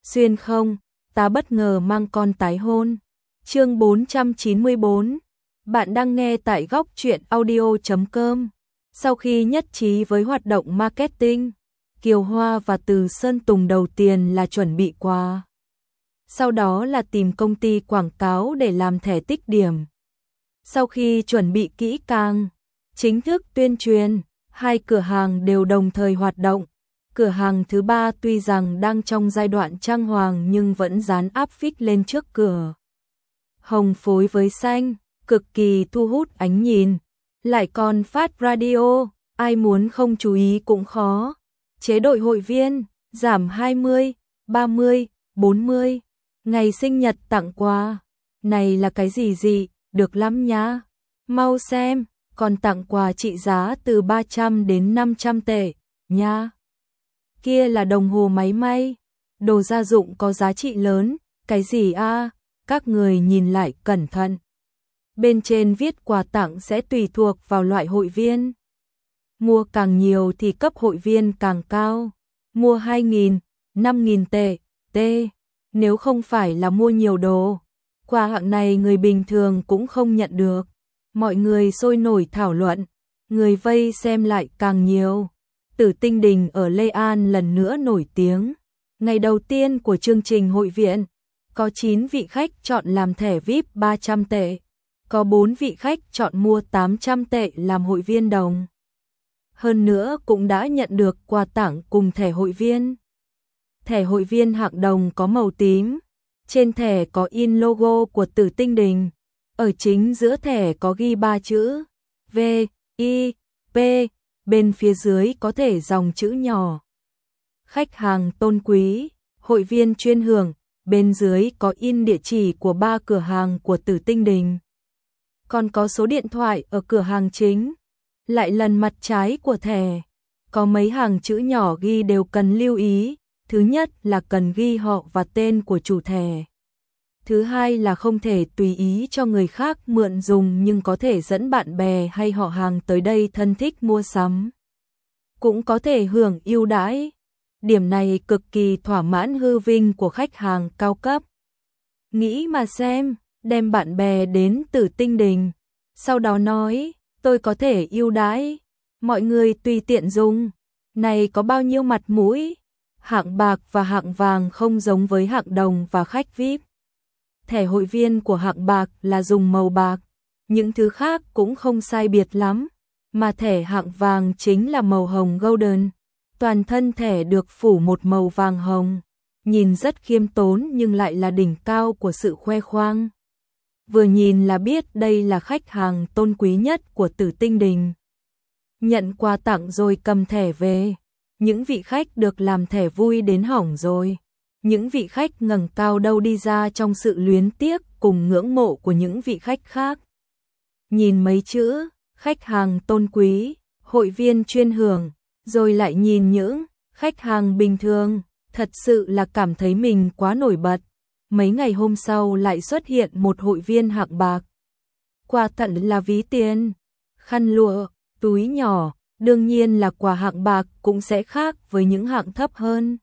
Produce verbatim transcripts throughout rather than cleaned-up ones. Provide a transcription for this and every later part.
Xuyên không, ta bất ngờ mang con tái hôn. Chương bốn trăm chín mươi bốn. Bạn đang nghe tại góc truyện audio chấm com. Sau khi nhất trí với hoạt động marketing, Kiều Hoa và Từ Sơn Tùng đầu tiên là chuẩn bị quà. Sau đó là tìm công ty quảng cáo để làm thẻ tích điểm. Sau khi chuẩn bị kỹ càng, chính thức tuyên truyền, hai cửa hàng đều đồng thời hoạt động. Cửa hàng thứ ba tuy rằng đang trong giai đoạn trang hoàng nhưng vẫn dán áp phích lên trước cửa. Hồng phối với xanh, cực kỳ thu hút ánh nhìn. Lại còn phát radio, ai muốn không chú ý cũng khó. Chế độ hội viên, giảm hai mươi, ba mươi, bốn mươi. Ngày sinh nhật tặng quà. Này là cái gì gì, được lắm nhá. Mau xem, còn tặng quà trị giá từ ba trăm đến năm trăm tệ, nha. Kia là đồng hồ máy may, đồ gia dụng có giá trị lớn, cái gì a? Các người nhìn lại cẩn thận. Bên trên viết quà tặng sẽ tùy thuộc vào loại hội viên. Mua càng nhiều thì cấp hội viên càng cao. Mua hai nghìn, năm nghìn tệ, t. Nếu không phải là mua nhiều đồ, quà hạng này người bình thường cũng không nhận được. Mọi người sôi nổi thảo luận, người vây xem lại càng nhiều. Tử Tinh Đình ở Lê An lần nữa nổi tiếng. Ngày đầu tiên của chương trình hội viện, có chín vị khách chọn làm thẻ vi ai pi ba trăm tệ, có bốn vị khách chọn mua tám trăm tệ làm hội viên đồng. Hơn nữa cũng đã nhận được quà tặng cùng thẻ hội viên. Thẻ hội viên hạng đồng có màu tím, trên thẻ có in logo của Tử Tinh Đình, ở chính giữa thẻ có ghi ba chữ V I P, bên phía dưới có thể dòng chữ nhỏ. Khách hàng tôn quý, hội viên chuyên hưởng, bên dưới có in địa chỉ của ba cửa hàng của Tử Tinh Đình. Còn có số điện thoại ở cửa hàng chính. Lại lần mặt trái của thẻ, có mấy hàng chữ nhỏ ghi đều cần lưu ý. Thứ nhất là cần ghi họ và tên của chủ thẻ. Thứ hai là không thể tùy ý cho người khác mượn dùng nhưng có thể dẫn bạn bè hay họ hàng tới đây thân thích mua sắm. Cũng có thể hưởng ưu đãi. Điểm này cực kỳ thỏa mãn hư vinh của khách hàng cao cấp. Nghĩ mà xem, đem bạn bè đến Tử Tinh Đình, sau đó nói, tôi có thể ưu đãi, mọi người tùy tiện dùng, này có bao nhiêu mặt mũi. Hạng bạc và hạng vàng không giống với hạng đồng và khách vi ai pi. Thẻ hội viên của hạng bạc là dùng màu bạc, những thứ khác cũng không sai biệt lắm, mà thẻ hạng vàng chính là màu hồng golden. Toàn thân thẻ được phủ một màu vàng hồng, nhìn rất khiêm tốn nhưng lại là đỉnh cao của sự khoe khoang. Vừa nhìn là biết đây là khách hàng tôn quý nhất của Tử Tinh Đình. Nhận quà tặng rồi cầm thẻ về, những vị khách được làm thẻ vui đến hỏng rồi. Những vị khách ngẩng cao đầu đi ra trong sự luyến tiếc cùng ngưỡng mộ của những vị khách khác. Nhìn mấy chữ, khách hàng tôn quý, hội viên chuyên hưởng, rồi lại nhìn những khách hàng bình thường, thật sự là cảm thấy mình quá nổi bật. Mấy ngày hôm sau lại xuất hiện một hội viên hạng bạc. Quà tặng là ví tiền, khăn lụa, túi nhỏ, đương nhiên là quà hạng bạc cũng sẽ khác với những hạng thấp hơn.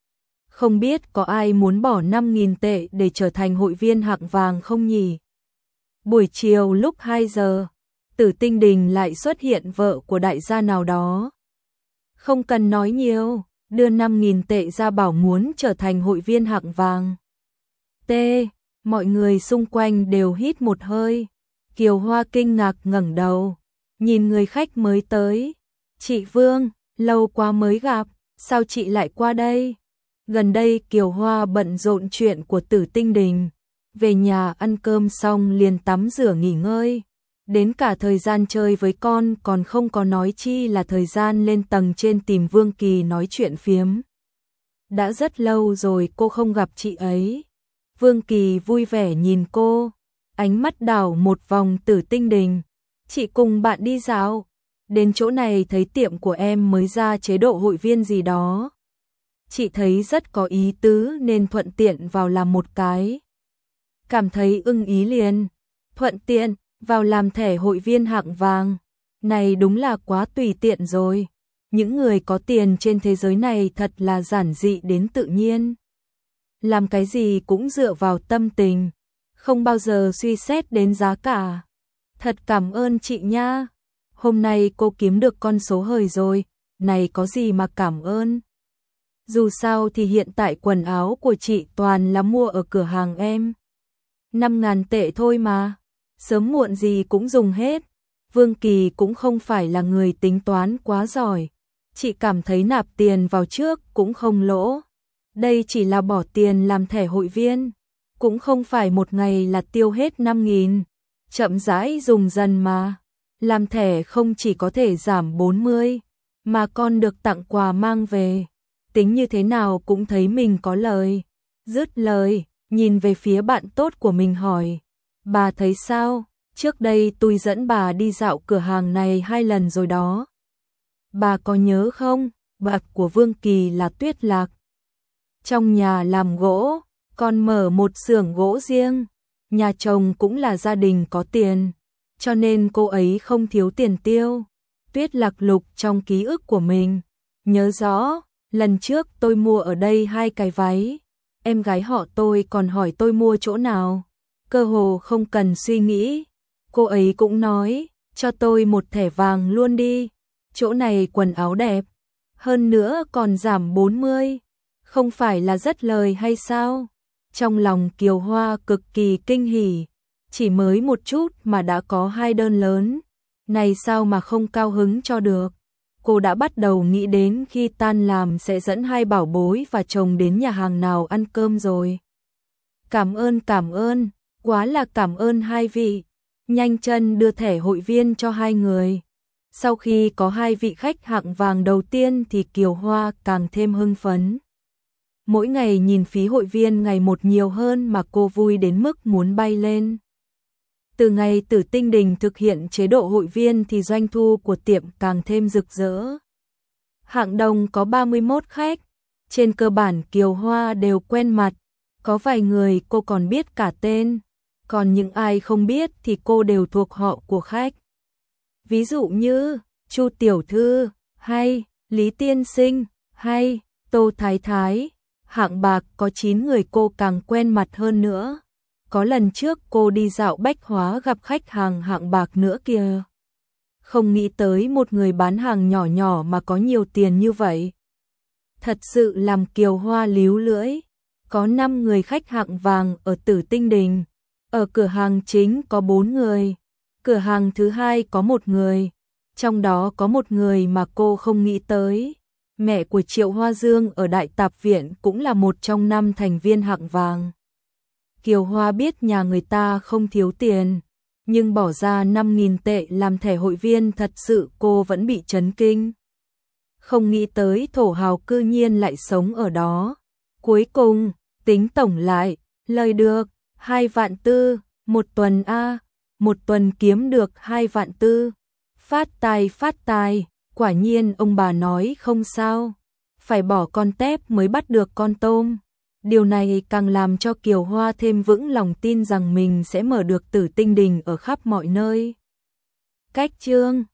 Không biết có ai muốn bỏ năm nghìn tệ để trở thành hội viên hạng vàng không nhỉ? Buổi chiều lúc hai giờ, Tử Tinh Đình lại xuất hiện vợ của đại gia nào đó. Không cần nói nhiều, đưa năm nghìn tệ ra bảo muốn trở thành hội viên hạng vàng. T. Mọi người xung quanh đều hít một hơi. Kiều Hoa kinh ngạc ngẩng đầu, nhìn người khách mới tới. Chị Vương, lâu quá mới gặp, sao chị lại qua đây? Gần đây Kiều Hoa bận rộn chuyện của Tử Tinh Đình. Về nhà ăn cơm xong liền tắm rửa nghỉ ngơi. Đến cả thời gian chơi với con còn không có, nói chi là thời gian lên tầng trên tìm Vương Kỳ nói chuyện phiếm. Đã rất lâu rồi cô không gặp chị ấy. Vương Kỳ vui vẻ nhìn cô, ánh mắt đảo một vòng Tử Tinh Đình. Chị cùng bạn đi dạo, đến chỗ này thấy tiệm của em mới ra chế độ hội viên gì đó. Chị thấy rất có ý tứ nên thuận tiện vào làm một cái. Cảm thấy ưng ý liền, thuận tiện, vào làm thẻ hội viên hạng vàng. Này đúng là quá tùy tiện rồi. Những người có tiền trên thế giới này thật là giản dị đến tự nhiên. làm cái gì cũng dựa vào tâm tình, không bao giờ suy xét đến giá cả. Thật cảm ơn chị nha. Hôm nay cô kiếm được con số hời rồi, này có gì mà cảm ơn. Dù sao thì hiện tại quần áo của chị toàn là mua ở cửa hàng em. Năm ngàn tệ thôi mà, sớm muộn gì cũng dùng hết. Vương Kỳ cũng không phải là người tính toán quá giỏi. Chị cảm thấy nạp tiền vào trước cũng không lỗ. Đây chỉ là bỏ tiền làm thẻ hội viên, cũng không phải một ngày là tiêu hết năm nghìn. Chậm rãi dùng dần mà. Làm thẻ không chỉ có thể giảm bốn mươi, mà còn được tặng quà mang về. Tính như thế nào cũng thấy mình có lời. Dứt lời, nhìn về phía bạn tốt của mình hỏi. Bà thấy sao? Trước đây tôi dẫn bà đi dạo cửa hàng này hai lần rồi đó. Bà có nhớ không? Bạc của Vương Kỳ là Tuyết Lạc. Trong nhà làm gỗ, còn mở một xưởng gỗ riêng. Nhà chồng cũng là gia đình có tiền, cho nên cô ấy không thiếu tiền tiêu. Tuyết Lạc lục trong ký ức của mình. Nhớ rõ, lần trước tôi mua ở đây hai cái váy. Em gái họ tôi còn hỏi tôi mua chỗ nào. Cơ hồ không cần suy nghĩ. Cô ấy cũng nói, cho tôi một thẻ vàng luôn đi. Chỗ này quần áo đẹp. Hơn nữa còn giảm bốn mươi. Không phải là rất lời hay sao? Trong lòng Kiều Hoa cực kỳ kinh hỉ. Chỉ mới một chút mà đã có hai đơn lớn. Này sao mà không cao hứng cho được. Cô đã bắt đầu nghĩ đến khi tan làm sẽ dẫn hai bảo bối và chồng đến nhà hàng nào ăn cơm rồi. Cảm ơn cảm ơn, quá là cảm ơn hai vị. Nhanh chân đưa thẻ hội viên cho hai người. Sau khi có hai vị khách hạng vàng đầu tiên thì Kiều Hoa càng thêm hưng phấn. Mỗi ngày nhìn phí hội viên ngày một nhiều hơn mà cô vui đến mức muốn bay lên. Từ ngày Tử Tinh Đình thực hiện chế độ hội viên thì doanh thu của tiệm càng thêm rực rỡ. Hạng đồng có ba mươi mốt khách, trên cơ bản Kiều Hoa đều quen mặt, có vài người cô còn biết cả tên, còn những ai không biết thì cô đều thuộc họ của khách. Ví dụ như Chu Tiểu Thư, hay Lý Tiên Sinh, hay Tô Thái Thái. Hạng bạc có chín người cô càng quen mặt hơn nữa. Có lần trước cô đi dạo bách hóa gặp khách hàng hạng bạc nữa kìa. Không nghĩ tới một người bán hàng nhỏ nhỏ mà có nhiều tiền như vậy. Thật sự làm Kiều Hoa líu lưỡi. Có năm người khách hạng vàng ở Tử Tinh Đình. Ở cửa hàng chính có bốn người. Cửa hàng thứ hai có một người. Trong đó có một người mà cô không nghĩ tới. Mẹ của Triệu Hoa Dương ở Đại Tạp Viện cũng là một trong năm thành viên hạng vàng. Kiều Hoa biết nhà người ta không thiếu tiền, nhưng bỏ ra năm nghìn tệ làm thẻ hội viên thật sự cô vẫn bị chấn kinh. Không nghĩ tới thổ hào cư nhiên lại sống ở đó. Cuối cùng, tính tổng lại, lời được, hai vạn tư, một tuần a, một tuần kiếm được hai vạn tư. Phát tài phát tài, quả nhiên ông bà nói không sao. Phải bỏ con tép mới bắt được con tôm. Điều này càng làm cho Kiều Hoa thêm vững lòng tin rằng mình sẽ mở được Tử Tinh Đình ở khắp mọi nơi. Cách chương